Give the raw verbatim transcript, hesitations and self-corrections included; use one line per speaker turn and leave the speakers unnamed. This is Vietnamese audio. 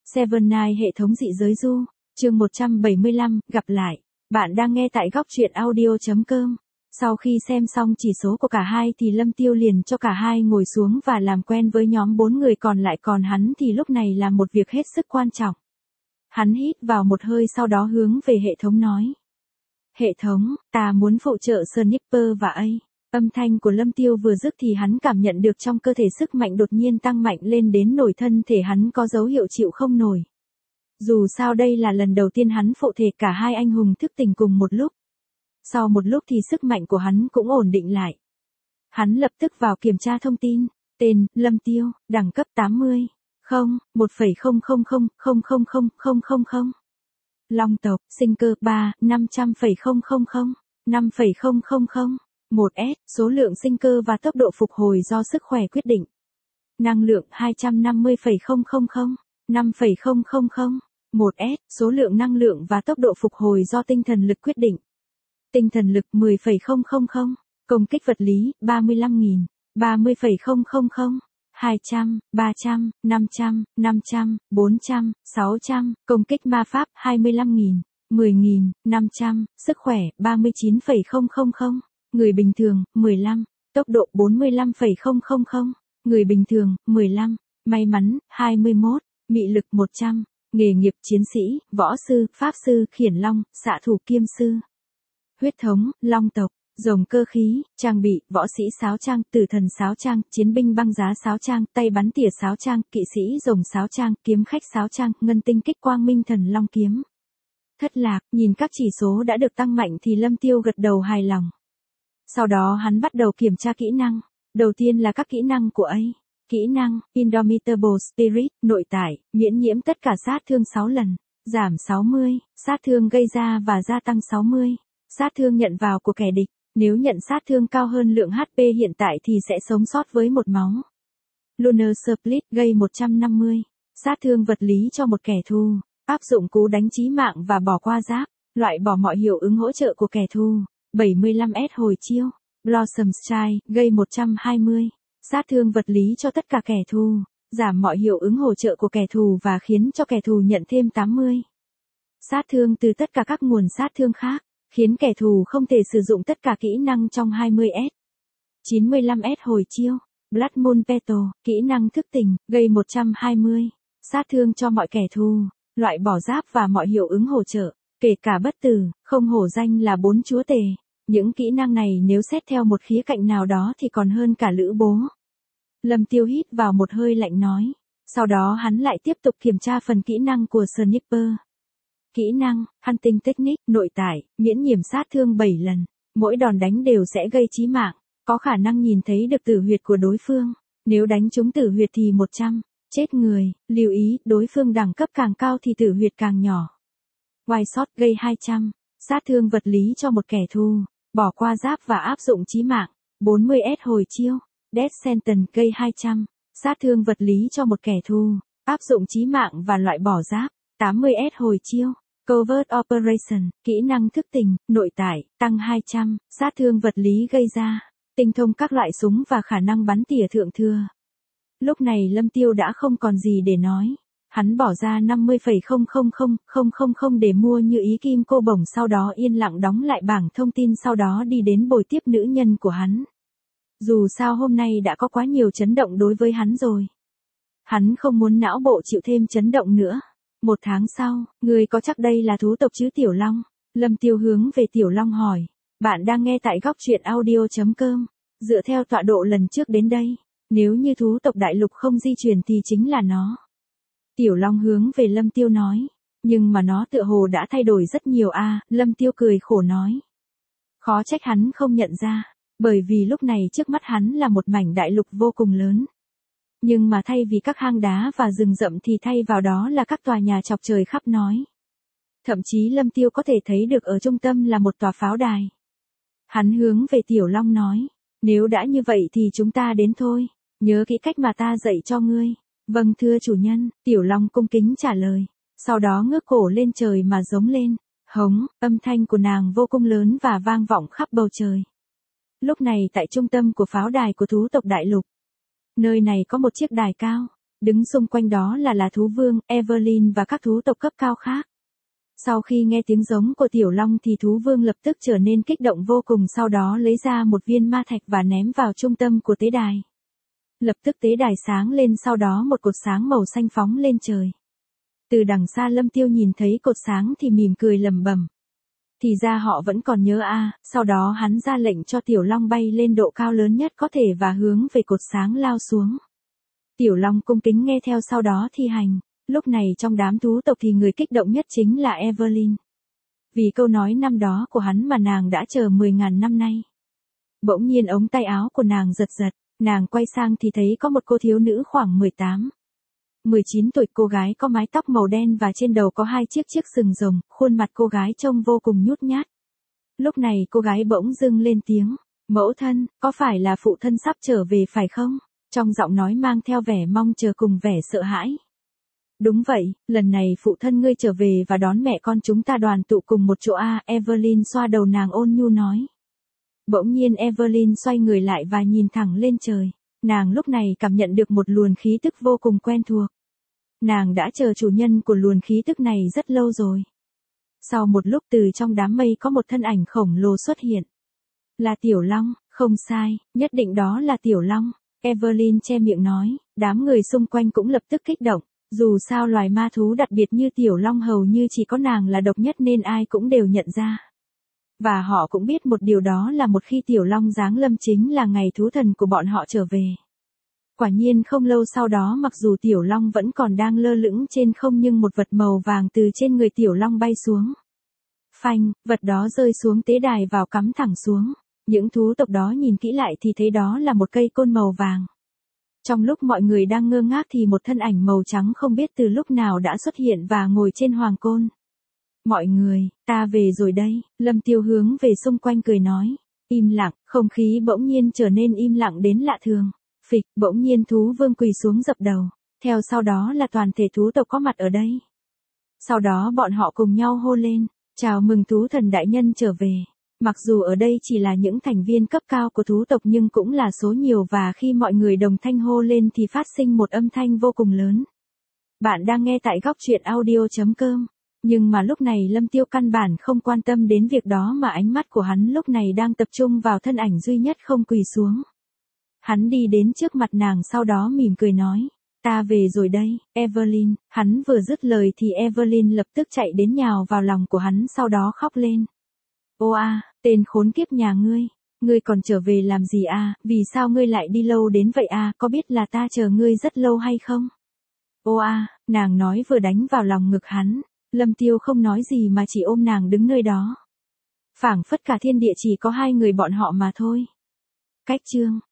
Seven Night hệ thống dị giới du, chương một trăm bảy mươi lăm, gặp lại. Bạn đang nghe tại góc truyện audio chấm com. Sau khi xem xong chỉ số của cả hai thì Lâm Tiêu liền cho cả hai ngồi xuống và làm quen với nhóm bốn người còn lại, còn hắn thì lúc này làm một việc hết sức quan trọng. Hắn hít vào một hơi sau đó hướng về hệ thống nói. Hệ thống, ta muốn phụ trợ Sniper và A. Âm thanh của Lâm Tiêu vừa dứt thì hắn cảm nhận được trong cơ thể sức mạnh đột nhiên tăng mạnh lên đến nổi thân thể hắn có dấu hiệu chịu không nổi. Dù sao đây là lần đầu tiên hắn phụ thể cả hai anh hùng thức tỉnh cùng một lúc. Sau một lúc thì sức mạnh của hắn cũng ổn định lại. Hắn lập tức vào kiểm tra thông tin, tên, Lâm Tiêu, đẳng cấp tám mươi, không, một phẩy không không không không không không không không không. Long tộc, sinh cơ ba, năm trăm phẩy không không không, năm phẩy không không không. một S, số lượng sinh cơ và tốc độ phục hồi do sức khỏe quyết định. Năng lượng hai trăm năm mươi phẩy không không không, năm phẩy không không không. một S, số lượng năng lượng và tốc độ phục hồi do tinh thần lực quyết định. Tinh thần lực mười phẩy không không không, công kích vật lý ba mươi lăm nghìn, ba mươi phẩy không không không, hai trăm, ba trăm, năm trăm, năm trăm, bốn trăm, sáu trăm, công kích ma pháp hai mươi lăm nghìn, mười nghìn, năm trăm, sức khỏe ba mươi chín phẩy không không không. Người bình thường, mười lăm, tốc độ bốn mươi lăm phẩy không không không, người bình thường, mười lăm, may mắn, hai mươi mốt, mị lực một trăm, nghề nghiệp chiến sĩ, võ sư, pháp sư, khiển long, xạ thủ kiêm sư. Huyết thống, long tộc, rồng cơ khí, trang bị, võ sĩ sáo trang, tử thần sáo trang, chiến binh băng giá sáo trang, tay bắn tỉa sáo trang, kỵ sĩ rồng sáo trang, kiếm khách sáo trang, ngân tinh kích quang minh thần long kiếm. Thất lạc, nhìn các chỉ số đã được tăng mạnh thì Lâm Tiêu gật đầu hài lòng. Sau đó hắn bắt đầu kiểm tra kỹ năng. Đầu tiên là các kỹ năng của A. Kỹ năng, Indomitable Spirit, nội tại, miễn nhiễm tất cả sát thương sáu lần, giảm sáu mươi, sát thương gây ra và gia tăng sáu mươi, sát thương nhận vào của kẻ địch, nếu nhận sát thương cao hơn lượng hát pê hiện tại thì sẽ sống sót với một máu. Lunar Split, gây một trăm năm mươi, sát thương vật lý cho một kẻ thù, áp dụng cú đánh chí mạng và bỏ qua giáp, loại bỏ mọi hiệu ứng hỗ trợ của kẻ thù. bảy mươi lăm S hồi chiêu, Blossom Strike, gây một trăm hai mươi, sát thương vật lý cho tất cả kẻ thù, giảm mọi hiệu ứng hỗ trợ của kẻ thù và khiến cho kẻ thù nhận thêm tám mươi. Sát thương từ tất cả các nguồn sát thương khác, khiến kẻ thù không thể sử dụng tất cả kỹ năng trong hai mươi S. chín mươi lăm S hồi chiêu, Blood Moon Petal, kỹ năng thức tỉnh, gây một trăm hai mươi, sát thương cho mọi kẻ thù, loại bỏ giáp và mọi hiệu ứng hỗ trợ. Kể cả bất tử, không hổ danh là bốn chúa tể. Những kỹ năng này nếu xét theo một khía cạnh nào đó thì còn hơn cả lữ bố. Lâm Tiêu hít vào một hơi lạnh nói. Sau đó hắn lại tiếp tục kiểm tra phần kỹ năng của Sniper. Kỹ năng, Hunting Technique, nội tại, miễn nhiễm sát thương bảy lần. Mỗi đòn đánh đều sẽ gây chí mạng. Có khả năng nhìn thấy được tử huyệt của đối phương. Nếu đánh trúng tử huyệt thì một trăm. Chết người, lưu ý, đối phương đẳng cấp càng cao thì tử huyệt càng nhỏ. White Shot, gây hai trăm, sát thương vật lý cho một kẻ thù, bỏ qua giáp và áp dụng chí mạng, bốn mươi S hồi chiêu, Death Sentence, gây hai trăm, sát thương vật lý cho một kẻ thù, áp dụng chí mạng và loại bỏ giáp, tám mươi S hồi chiêu, Covert Operation, kỹ năng thức tỉnh, nội tại, tăng hai trăm, sát thương vật lý gây ra, tinh thông các loại súng và khả năng bắn tỉa thượng thừa. Lúc này Lâm Tiêu đã không còn gì để nói. Hắn bỏ ra năm mươi phẩy không không không không không không để mua như ý kim cô bổng, sau đó yên lặng đóng lại bảng thông tin, sau đó đi đến bồi tiếp nữ nhân của hắn. Dù sao hôm nay đã có quá nhiều chấn động đối với hắn rồi. Hắn không muốn não bộ chịu thêm chấn động nữa. Một tháng sau, người có chắc đây là thú tộc chứ Tiểu Long? Lâm Tiêu hướng về Tiểu Long hỏi. Bạn đang nghe tại góc truyện audio chấm com. Dựa theo tọa độ lần trước đến đây, nếu như thú tộc đại lục không di chuyển thì chính là nó. Tiểu Long hướng về Lâm Tiêu nói, nhưng mà nó tựa hồ đã thay đổi rất nhiều a. À, Lâm Tiêu cười khổ nói. Khó trách hắn không nhận ra, bởi vì lúc này trước mắt hắn là một mảnh đại lục vô cùng lớn. Nhưng mà thay vì các hang đá và rừng rậm thì thay vào đó là các tòa nhà chọc trời khắp nói. Thậm chí Lâm Tiêu có thể thấy được ở trung tâm là một tòa pháo đài. Hắn hướng về Tiểu Long nói, nếu đã như vậy thì chúng ta đến thôi, nhớ kỹ cách mà ta dạy cho ngươi. Vâng thưa chủ nhân, Tiểu Long cung kính trả lời, sau đó ngước cổ lên trời mà giống lên, hống, âm thanh của nàng vô cùng lớn và vang vọng khắp bầu trời. Lúc này tại trung tâm của pháo đài của thú tộc đại lục, nơi này có một chiếc đài cao, Đứng xung quanh đó là là thú vương, Evelyn và các thú tộc cấp cao khác. Sau khi nghe tiếng giống của Tiểu Long thì thú vương lập tức trở nên kích động vô cùng, sau đó lấy ra một viên ma thạch và ném vào trung tâm của tế đài. Lập tức tế đài sáng lên, sau đó một cột sáng màu xanh phóng lên trời. Từ đằng xa Lâm Tiêu nhìn thấy cột sáng thì mỉm cười lẩm bẩm. Thì ra họ vẫn còn nhớ a. Sau đó hắn ra lệnh cho Tiểu Long bay lên độ cao lớn nhất có thể và hướng về cột sáng lao xuống. Tiểu Long cung kính nghe theo, sau đó thi hành. Lúc này trong đám thú tộc thì người kích động nhất chính là Evelyn. Vì câu nói năm đó của hắn mà nàng đã chờ mười ngàn năm nay. Bỗng nhiên ống tay áo của nàng giật giật, nàng quay sang thì thấy có một cô thiếu nữ khoảng mười tám, mười chín tuổi, cô gái có mái tóc màu đen và trên đầu có hai chiếc chiếc sừng rồng, khuôn mặt cô gái trông vô cùng nhút nhát. Lúc này cô gái bỗng dưng lên tiếng, mẫu thân, có phải là phụ thân sắp trở về phải không? Trong giọng nói mang theo vẻ mong chờ cùng vẻ sợ hãi. Đúng vậy, lần này phụ thân ngươi trở về và đón mẹ con chúng ta đoàn tụ cùng một chỗ a. Evelyn xoa đầu nàng ôn nhu nói. Bỗng nhiên Evelyn xoay người lại và nhìn thẳng lên trời. Nàng lúc này cảm nhận được một luồng khí tức vô cùng quen thuộc. Nàng đã chờ chủ nhân của luồng khí tức này rất lâu rồi. Sau một lúc từ trong đám mây có một thân ảnh khổng lồ xuất hiện. Là Tiểu Long, không sai, nhất định đó là Tiểu Long. Evelyn che miệng nói, đám người xung quanh cũng lập tức kích động. Dù sao loài ma thú đặc biệt như Tiểu Long hầu như chỉ có nàng là độc nhất nên ai cũng đều nhận ra. Và họ cũng biết một điều, đó là một khi Tiểu Long giáng lâm chính là ngày thú thần của bọn họ trở về. Quả nhiên không lâu sau đó, mặc dù Tiểu Long vẫn còn đang lơ lửng trên không nhưng một vật màu vàng từ trên người Tiểu Long bay xuống. Phanh, vật đó rơi xuống tế đài vào cắm thẳng xuống. Những thú tộc đó nhìn kỹ lại thì thấy đó là một cây côn màu vàng. Trong lúc mọi người đang ngơ ngác thì một thân ảnh màu trắng không biết từ lúc nào đã xuất hiện và ngồi trên hoàng côn. Mọi người, ta về rồi đây. Lâm Tiêu hướng về xung quanh cười nói. Im lặng, không khí bỗng nhiên trở nên im lặng đến lạ thường. Phịch, bỗng nhiên thú vương quỳ xuống dập đầu. Theo sau đó là toàn thể thú tộc có mặt ở đây. Sau đó bọn họ cùng nhau hô lên. Chào mừng thú thần đại nhân trở về. Mặc dù ở đây chỉ là những thành viên cấp cao của thú tộc nhưng cũng là số nhiều, và khi mọi người đồng thanh hô lên thì phát sinh một âm thanh vô cùng lớn. Bạn đang nghe tại góc truyện audio chấm com. Nhưng mà lúc này Lâm Tiêu căn bản không quan tâm đến việc đó, mà ánh mắt của hắn lúc này đang tập trung vào thân ảnh duy nhất không quỳ xuống. Hắn đi đến trước mặt nàng, sau đó mỉm cười nói. Ta về rồi đây, Evelyn. Hắn vừa dứt lời thì Evelyn lập tức chạy đến nhào vào lòng của hắn, sau đó khóc lên. Ô a, tên khốn kiếp nhà ngươi, ngươi còn trở về làm gì a? Vì sao ngươi lại đi lâu đến vậy a? Có biết là ta chờ ngươi rất lâu hay không? Ô a, nàng nói vừa đánh vào lòng ngực hắn. Lâm Tiêu không nói gì mà chỉ ôm nàng đứng nơi đó. Phảng phất cả thiên địa chỉ có hai người bọn họ mà thôi. Cách chương